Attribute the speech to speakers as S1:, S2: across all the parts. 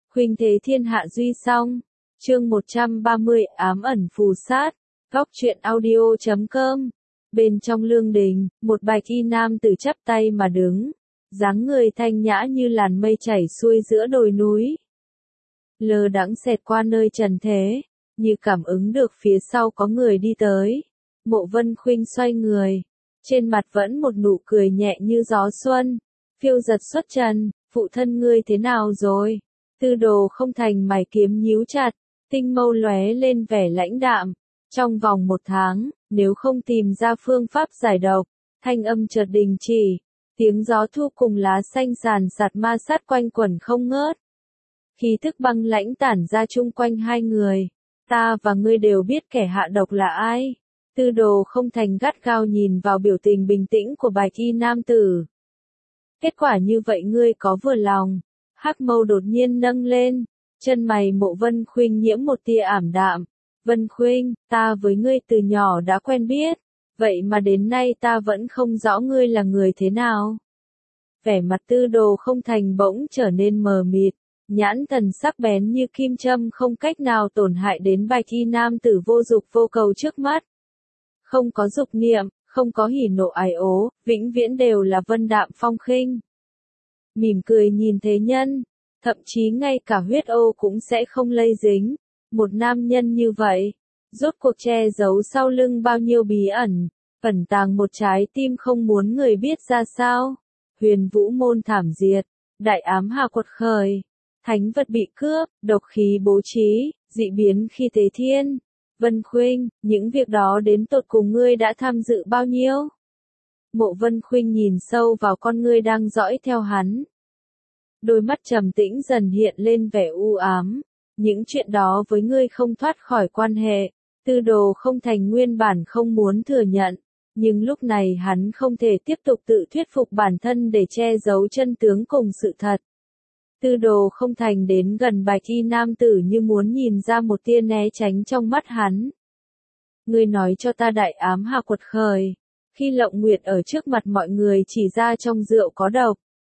S1: Khuynh thế thiên hạ duy song. Chương 130 ám ẩn phù sát. Góc truyện audio.com. Bên trong lương đình, một bạch y nam tử chắp tay mà đứng, dáng người thanh nhã như làn mây chảy xuôi giữa đồi núi. Lơ đãng xẹt qua nơi trần thế, như cảm ứng được phía sau có người đi tới. Mộ Vân Khuynh xoay người, trên mặt vẫn một nụ cười nhẹ như gió xuân, phiêu giật xuất trần. Phụ thân ngươi thế nào rồi? Tư Đồ Không Thành mày kiếm nhíu chặt, tinh mâu lóe lên vẻ lãnh đạm. Trong vòng 1 tháng, nếu không tìm ra phương pháp giải độc, thanh âm chợt đình chỉ, tiếng gió thu cùng lá xanh sàn sạt ma sát quanh quẩn không ngớt. Khí thức băng lãnh tản ra chung quanh hai người. Ta và ngươi đều biết kẻ hạ độc là ai. Tư Đồ Không Thành gắt gao nhìn vào biểu tình bình tĩnh của bạch y nam tử. Kết quả như vậy ngươi có vừa lòng? Hắc mâu đột nhiên nâng lên, chân mày Mộ Vân Khuynh nhiễm một tia ảm đạm. Vân Khuynh, ta với ngươi từ nhỏ đã quen biết, vậy mà đến nay ta vẫn không rõ ngươi là người thế nào. Vẻ mặt Tư Đồ Không Thành bỗng trở nên mờ mịt, nhãn thần sắc bén như kim châm không cách nào tổn hại đến bạch y nam tử vô dục vô cầu trước mắt. Không có dục niệm, không có hỉ nộ ái ố, vĩnh viễn đều là vân đạm phong khinh. Mỉm cười nhìn thế nhân, thậm chí ngay cả huyết ô cũng sẽ không lây dính. Một nam nhân như vậy, rốt cuộc che giấu sau lưng bao nhiêu bí ẩn, ẩn tàng một trái tim không muốn người biết ra sao. Huyền Vũ môn thảm diệt, đại ám hà quật khởi, thánh vật bị cướp, độc khí bố trí, dị biến khi thế thiên. Vân Khuynh, những việc đó đến tột cùng ngươi đã tham dự bao nhiêu? Mộ Vân Khuynh nhìn sâu vào con ngươi đang dõi theo hắn. Đôi mắt trầm tĩnh dần hiện lên vẻ u ám. Những chuyện đó với ngươi không thoát khỏi quan hệ. Tư Đồ Không Thành nguyên bản không muốn thừa nhận, nhưng lúc này hắn không thể tiếp tục tự thuyết phục bản thân để che giấu chân tướng cùng sự thật. Tư Đồ Không Thành đến gần bạch y nam tử như muốn nhìn ra một tia né tránh trong mắt hắn. Ngươi nói cho ta đại ám hà quật khởi, khi Lộng Nguyệt ở trước mặt mọi người chỉ ra trong rượu có độc.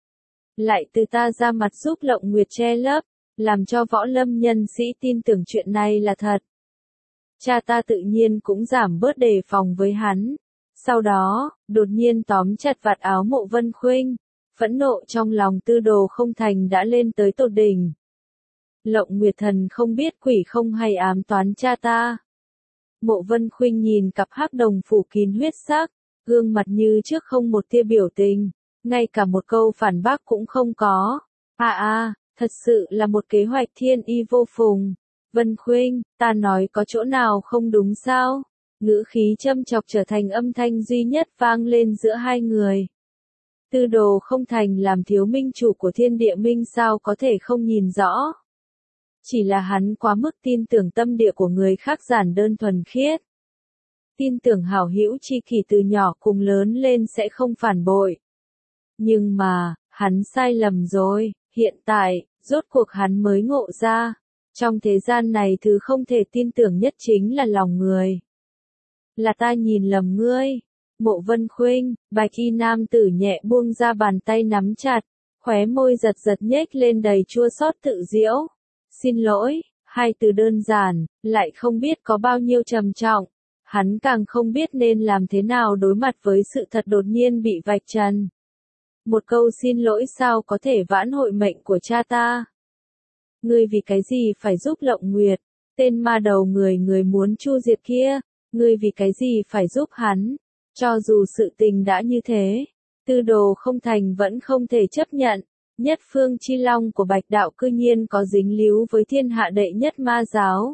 S1: Lại từ ta ra mặt giúp Lộng Nguyệt che lấp, làm cho võ lâm nhân sĩ tin tưởng chuyện này là thật. Cha ta tự nhiên cũng giảm bớt đề phòng với hắn. Sau đó, đột nhiên tóm chặt vạt áo Mộ Vân Khuynh, phẫn nộ trong lòng Tư Đồ Không Thành đã lên tới tột đỉnh. Lộng Nguyệt thần không biết quỷ không hay ám toán cha ta. Mộ Vân Khuynh nhìn cặp hắc đồng phủ kín huyết sắc, gương mặt như trước không một tia biểu tình, ngay cả một câu phản bác cũng không có. Thật sự là một kế hoạch thiên y vô phùng. Vân Khuynh, ta nói có chỗ nào không đúng sao? Ngữ khí châm chọc trở thành âm thanh duy nhất vang lên giữa hai người. Tư Đồ Không Thành làm thiếu minh chủ của thiên địa minh sao có thể không nhìn rõ. Chỉ là hắn quá mức tin tưởng tâm địa của người khác giản đơn thuần khiết. Tin tưởng hảo hữu chi kỷ từ nhỏ cùng lớn lên sẽ không phản bội. Nhưng mà, hắn sai lầm rồi, hiện tại, rốt cuộc hắn mới ngộ ra. Trong thế gian này thứ không thể tin tưởng nhất chính là lòng người. Là ta nhìn lầm ngươi. Mộ Vân Khuynh, bạch y nam tử nhẹ buông ra bàn tay nắm chặt, khóe môi giật giật nhếch lên đầy chua xót tự giễu. Xin lỗi, hai từ đơn giản, lại không biết có bao nhiêu trầm trọng. Hắn càng không biết nên làm thế nào đối mặt với sự thật đột nhiên bị vạch trần. Một câu xin lỗi sao có thể vãn hồi mệnh của cha ta? Ngươi vì cái gì phải giúp Lộng Nguyệt, tên ma đầu người muốn chu diệt kia, ngươi vì cái gì phải giúp hắn? Cho dù sự tình đã như thế, Tư Đồ Không Thành vẫn không thể chấp nhận. Nhất phương chi long của Bạch đạo cư nhiên có dính líu với thiên hạ đệ nhất ma giáo.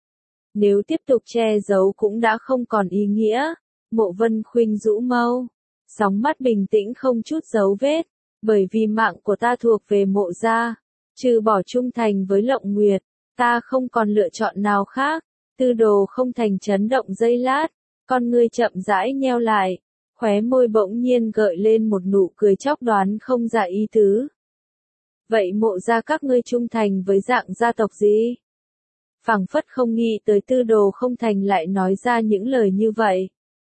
S1: Nếu tiếp tục che giấu cũng đã không còn ý nghĩa. Mộ Vân Khuynh rũ mâu, sóng mắt bình tĩnh không chút dấu vết, bởi vì mạng của ta thuộc về Mộ gia, trừ bỏ trung thành với Lộng Nguyệt, ta không còn lựa chọn nào khác. Tư Đồ Không Thành chấn động giây lát, con ngươi chậm rãi nheo lại, khóe môi bỗng nhiên gợi lên một nụ cười chóc đoán không ra ý tứ. Vậy Mộ gia các ngươi trung thành với dạng gia tộc gì? Phảng phất không nghĩ tới Tư Đồ Không Thành lại nói ra những lời như vậy.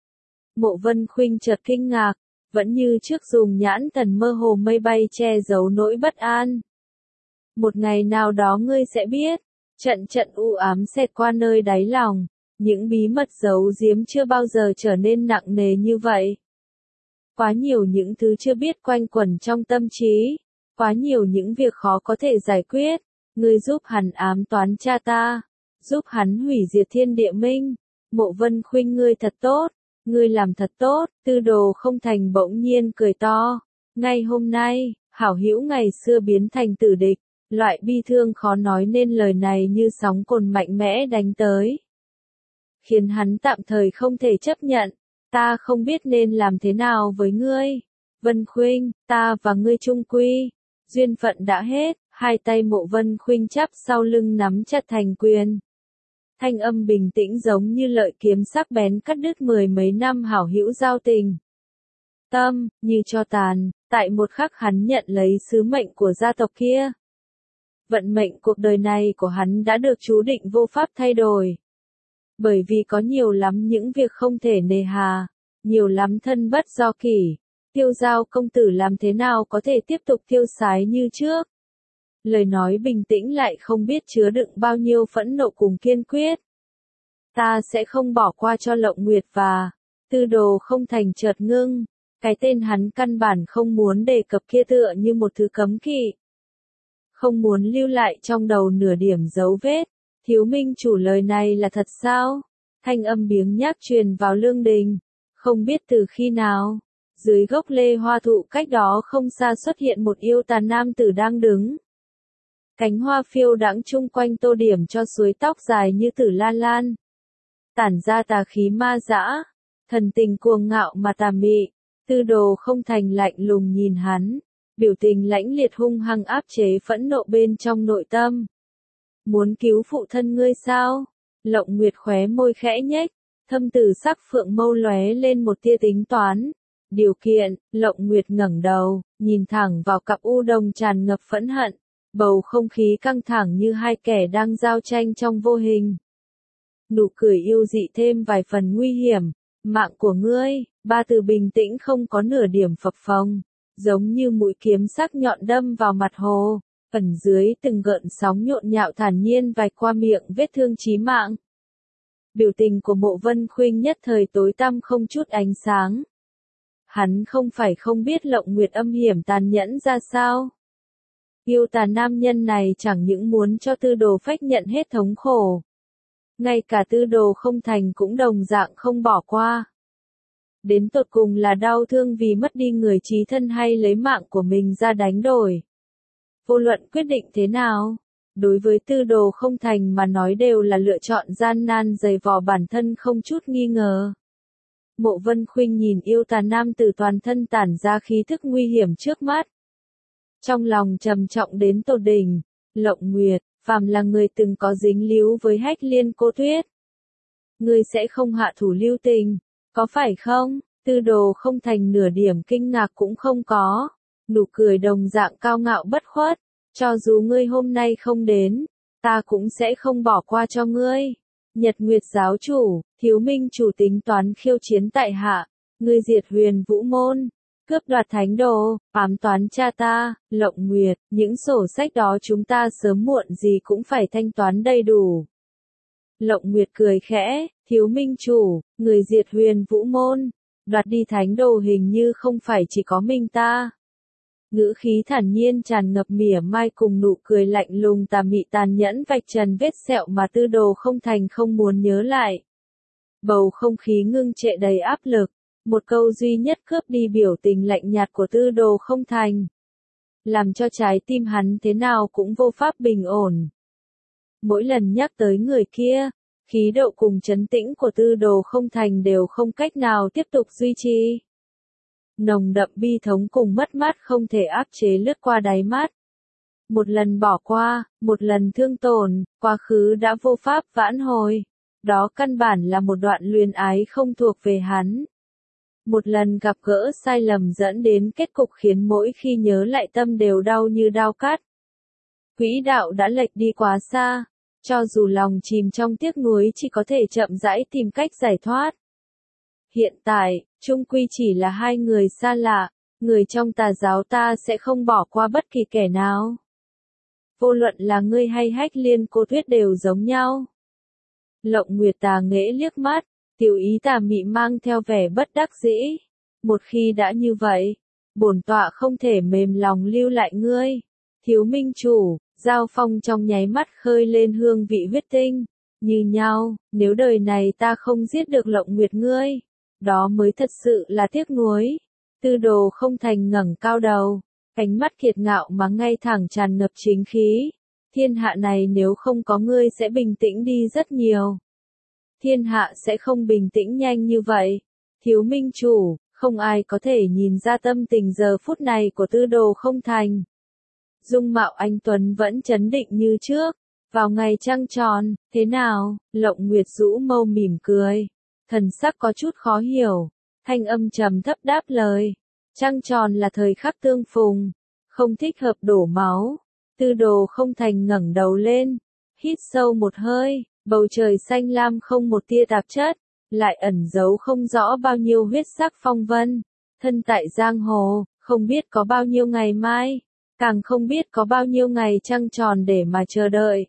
S1: Mộ Vân Khuynh chợt kinh ngạc, vẫn như trước dùng nhãn thần mơ hồ mây bay che giấu nỗi bất an. Một ngày nào đó ngươi sẽ biết, trận trận u ám xẹt qua nơi đáy lòng, những bí mật giấu giếm chưa bao giờ trở nên nặng nề như vậy. Quá nhiều những thứ chưa biết quanh quẩn trong tâm trí, quá nhiều những việc khó có thể giải quyết, ngươi giúp hắn ám toán cha ta, giúp hắn hủy diệt thiên địa minh. Mộ Vân Khuynh ngươi thật tốt, ngươi làm thật tốt, Tư Đồ Không Thành bỗng nhiên cười to. Ngay hôm nay, hảo hữu ngày xưa biến thành tử địch, loại bi thương khó nói nên lời này như sóng cồn mạnh mẽ đánh tới, khiến hắn tạm thời không thể chấp nhận. Ta không biết nên làm thế nào với ngươi. Vân Khuynh, ta và ngươi chung quy. Duyên phận đã hết, hai tay Mộ Vân Khuynh chắp sau lưng nắm chặt thành quyền. Thanh âm bình tĩnh giống như lợi kiếm sắc bén cắt đứt mười mấy năm hảo hữu giao tình. Tâm, như cho tàn, tại một khắc hắn nhận lấy sứ mệnh của gia tộc kia. Vận mệnh cuộc đời này của hắn đã được chú định vô pháp thay đổi. Bởi vì có nhiều lắm những việc không thể nề hà, nhiều lắm thân bất do kỷ. Tiêu Giao công tử làm thế nào có thể tiếp tục tiêu sái như trước? Lời nói bình tĩnh lại không biết chứa đựng bao nhiêu phẫn nộ cùng kiên quyết. Ta sẽ không bỏ qua cho Lộng Nguyệt và Tư Đồ Không Thành chợt ngưng. Cái tên hắn căn bản không muốn đề cập kia tựa như một thứ cấm kỵ. Không muốn lưu lại trong đầu nửa điểm dấu vết. Thiếu minh chủ lời này là thật sao? Thanh âm biếng nhác truyền vào lương đình. Không biết từ khi nào, dưới gốc lê hoa thụ cách đó không xa xuất hiện một yêu tà nam tử đang đứng. Cánh hoa phiêu đãng chung quanh tô điểm cho suối tóc dài như tử lan lan. Tản ra tà khí ma dã, thần tình cuồng ngạo mà tà mị. Tư Đồ Không Thành lạnh lùng nhìn hắn, biểu tình lãnh liệt hung hăng áp chế phẫn nộ bên trong nội tâm. Muốn cứu phụ thân ngươi sao? Lộng Nguyệt khóe môi khẽ nhếch, thâm tử sắc phượng mâu lóe lên một tia tính toán. Điều kiện, Lộng Nguyệt ngẩng đầu, nhìn thẳng vào cặp u đồng tràn ngập phẫn hận, bầu không khí căng thẳng như hai kẻ đang giao tranh trong vô hình. Nụ cười yêu dị thêm vài phần nguy hiểm, mạng của ngươi, ba từ bình tĩnh không có nửa điểm phập phồng, giống như mũi kiếm sắc nhọn đâm vào mặt hồ. Ẩn dưới từng gợn sóng nhộn nhạo thản nhiên vạch qua miệng vết thương chí mạng. Biểu tình của Mộ Vân Khuynh nhất thời tối tăm không chút ánh sáng. Hắn không phải không biết Lộng Nguyệt âm hiểm tàn nhẫn ra sao. Yêu tà nam nhân này chẳng những muốn cho Tư Đồ Phách nhận hết thống khổ. Ngay cả Tư Đồ Không Thành cũng đồng dạng không bỏ qua. Đến tột cùng là đau thương vì mất đi người chí thân hay lấy mạng của mình ra đánh đổi. Vô luận quyết định thế nào, đối với Tư Đồ Không Thành mà nói đều là lựa chọn gian nan dày vò bản thân không chút nghi ngờ. Mộ Vân Khuynh nhìn yêu tà nam tử toàn thân tản ra khí thức nguy hiểm trước mắt. Trong lòng trầm trọng đến tột đỉnh, Lộng Nguyệt, phàm là người từng có dính líu với Hách Liên Cô Tuyết. Ngươi sẽ không hạ thủ lưu tình, có phải không? Tư Đồ Không Thành nửa điểm kinh ngạc cũng không có. Nụ cười đồng dạng cao ngạo bất khuất, cho dù ngươi hôm nay không đến, ta cũng sẽ không bỏ qua cho ngươi. Nhật Nguyệt giáo chủ, Thiếu Minh chủ tính toán khiêu chiến tại hạ, ngươi diệt Huyền Vũ môn, cướp đoạt thánh đồ, ám toán cha ta, Lộng Nguyệt, những sổ sách đó chúng ta sớm muộn gì cũng phải thanh toán đầy đủ. Lộng Nguyệt cười khẽ, Thiếu Minh chủ, người diệt Huyền Vũ môn, đoạt đi thánh đồ hình như không phải chỉ có mình ta. Ngữ khí thản nhiên tràn ngập mỉa mai cùng nụ cười lạnh lùng tà mị tàn nhẫn vạch trần vết sẹo mà Tư Đồ Không Thành không muốn nhớ lại. Bầu không khí ngưng trệ đầy áp lực, một câu duy nhất cướp đi biểu tình lạnh nhạt của Tư Đồ Không Thành. Làm cho trái tim hắn thế nào cũng vô pháp bình ổn. Mỗi lần nhắc tới người kia, khí độ cùng trấn tĩnh của Tư Đồ Không Thành đều không cách nào tiếp tục duy trì. Nồng đậm bi thống cùng mất mát không thể áp chế lướt qua đáy mắt. Một lần bỏ qua, một lần thương tổn, quá khứ đã vô pháp vãn hồi. Đó căn bản là một đoạn luyến ái không thuộc về hắn. Một lần gặp gỡ sai lầm dẫn đến kết cục khiến mỗi khi nhớ lại tâm đều đau như đao cắt. Quỹ đạo đã lệch đi quá xa, cho dù lòng chìm trong tiếc nuối chỉ có thể chậm rãi tìm cách giải thoát. Hiện tại, chung quy chỉ là hai người xa lạ, người trong tà giáo ta sẽ không bỏ qua bất kỳ kẻ nào. vô luận là ngươi hay Hách Liên cô Tuyết đều giống nhau. Lộng Nguyệt tà nghễ liếc mắt, tiểu ý tà mị mang theo vẻ bất đắc dĩ. Một khi đã như vậy, bổn tọa không thể mềm lòng lưu lại ngươi. Thiếu minh chủ, Giao Phong trong nháy mắt khơi lên hương vị huyết tinh. Như nhau, nếu đời này ta không giết được Lộng Nguyệt ngươi, đó mới thật sự là tiếc nuối. Tư Đồ Không Thành ngẩng cao đầu, ánh mắt kiệt ngạo mà ngay thẳng tràn ngập chính khí. Thiên hạ này nếu không có ngươi sẽ bình tĩnh đi rất nhiều. Thiên hạ sẽ không bình tĩnh nhanh như vậy. Thiếu minh chủ, không ai có thể nhìn ra tâm tình giờ phút này của Tư Đồ Không Thành. Dung mạo anh tuấn vẫn trấn định như trước. Vào ngày trăng tròn, thế nào? Lộng Nguyệt rũ mâu mỉm cười. Thần sắc có chút khó hiểu. Thanh âm trầm thấp đáp lời. Trăng tròn là thời khắc tương phùng. Không thích hợp đổ máu. Tư Đồ Không Thành ngẩng đầu lên. Hít sâu một hơi. Bầu trời xanh lam không một tia tạp chất. Lại ẩn giấu không rõ bao nhiêu huyết sắc phong vân. Thân tại giang hồ, không biết có bao nhiêu ngày mai. Càng không biết có bao nhiêu ngày trăng tròn để mà chờ đợi.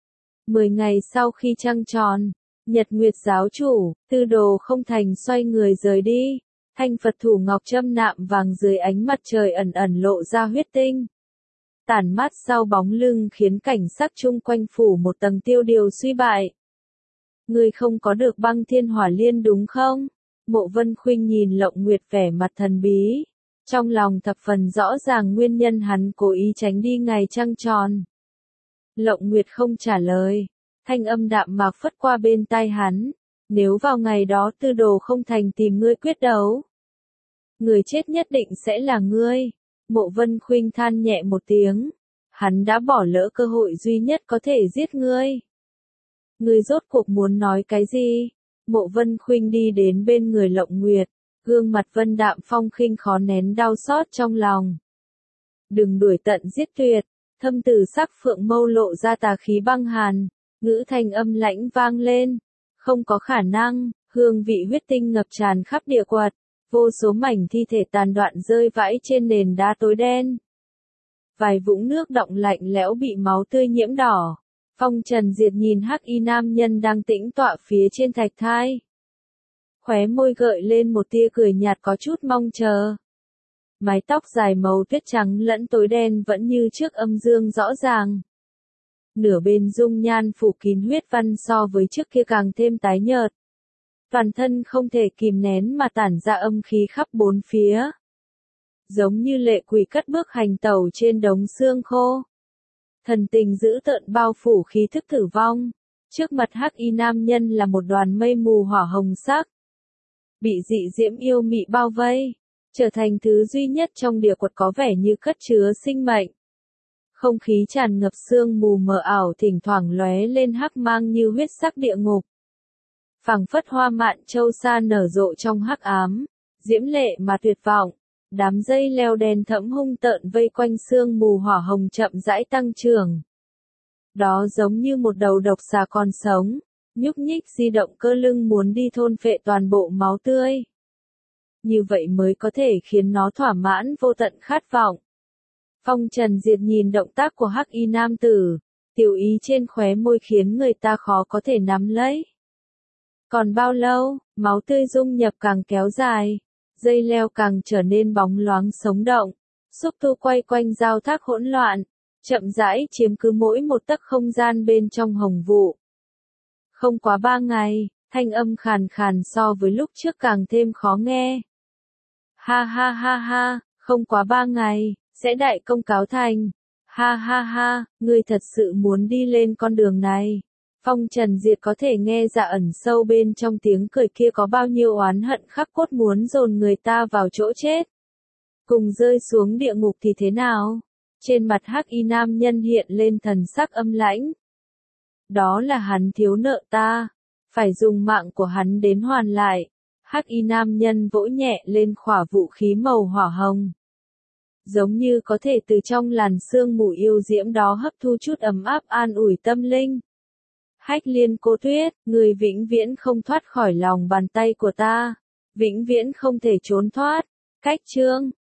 S1: 10 ngày sau khi trăng tròn, Nhật Nguyệt giáo chủ, Tư Đồ Không Thành xoay người rời đi. Thanh Phật thủ ngọc châm nạm vàng dưới ánh mặt trời ẩn ẩn lộ ra huyết tinh. Tản mát sau bóng lưng khiến cảnh sắc chung quanh phủ một tầng tiêu điều suy bại. Ngươi không có được băng thiên hỏa liên đúng không? Mộ Vân Khuynh nhìn Lộng Nguyệt vẻ mặt thần bí. Trong lòng thập phần rõ ràng nguyên nhân hắn cố ý tránh đi ngày trăng tròn. Lộng Nguyệt không trả lời. Thanh âm đạm mạc phất qua bên tai hắn. Nếu vào ngày đó Tư Đồ Không Thành tìm ngươi quyết đấu, người chết nhất định sẽ là ngươi. Mộ Vân Khuynh than nhẹ một tiếng. Hắn đã bỏ lỡ cơ hội duy nhất có thể giết ngươi. Ngươi rốt cuộc muốn nói cái gì? Mộ Vân Khuynh đi đến bên người Lộng Nguyệt. Gương mặt vân đạm phong khinh khó nén đau xót trong lòng. Đừng đuổi tận giết tuyệt. Thâm tử sắc phượng mâu lộ ra tà khí băng hàn. Ngữ thanh âm lãnh vang lên. Không có khả năng, hương vị huyết tinh ngập tràn khắp địa quật. Vô số mảnh thi thể tàn đoạn rơi vãi trên nền đá tối đen. Vài vũng nước đọng lạnh lẽo bị máu tươi nhiễm đỏ. Phong Trần Diệt nhìn hắc y nam nhân đang tĩnh tọa phía trên thạch thai. Khóe môi gợi lên một tia cười nhạt có chút mong chờ. Mái tóc dài màu tuyết trắng lẫn tối đen vẫn như trước âm dương rõ ràng. Nửa bên dung nhan phủ kín huyết văn so với trước kia càng thêm tái nhợt. Toàn thân không thể kìm nén mà tản ra âm khí khắp bốn phía. Giống như lệ quỷ cất bước hành tẩu trên đống xương khô. Thần tình dữ tợn bao phủ khí thức tử vong. Trước mặt hắc y nam nhân là một đoàn mây mù hỏa hồng sắc. Bị dị diễm yêu mị bao vây. Trở thành thứ duy nhất trong địa quật có vẻ như cất chứa sinh mệnh. Không khí tràn ngập sương mù mờ ảo thỉnh thoảng lóe lên hắc mang như huyết sắc địa ngục. Phảng phất hoa mạn châu sa nở rộ trong hắc ám, diễm lệ mà tuyệt vọng. Đám dây leo đen thẫm hung tợn vây quanh sương mù hỏa hồng chậm rãi tăng trưởng. Đó giống như một đầu độc xà còn sống, nhúc nhích di động cơ lưng muốn đi thôn phệ toàn bộ máu tươi. Như vậy mới có thể khiến nó thỏa mãn vô tận khát vọng. Phong Trần Diệt nhìn động tác của hắc y nam tử, tiểu ý trên khóe môi khiến người ta khó có thể nắm lấy. Còn bao lâu, máu tươi dung nhập càng kéo dài, dây leo càng trở nên bóng loáng sống động, xúc tu quay quanh giao thác hỗn loạn, chậm rãi chiếm cứ mỗi một tấc không gian bên trong hồng vụ. Không quá 3 ngày, thanh âm khàn khàn so với lúc trước càng thêm khó nghe. Ha ha ha ha, không quá 3 ngày, sẽ đại công cáo thành. Ha ha ha, ngươi thật sự muốn đi lên con đường này. Phong Trần Diệt có thể nghe ra ẩn sâu bên trong tiếng cười kia có bao nhiêu oán hận khắc cốt muốn dồn người ta vào chỗ chết. Cùng rơi xuống địa ngục thì thế nào? Trên mặt hắc y nam nhân hiện lên thần sắc âm lãnh. Đó là hắn thiếu nợ ta, phải dùng mạng của hắn đến hoàn lại. Hắc y nam nhân vỗ nhẹ lên khỏa vũ khí màu hỏa hồng. Giống như có thể từ trong làn sương mù yêu diễm đó hấp thu chút ấm áp an ủi tâm linh. Hách Liên cô Tuyết, người vĩnh viễn không thoát khỏi lòng bàn tay của ta. Vĩnh viễn không thể trốn thoát. Cách chương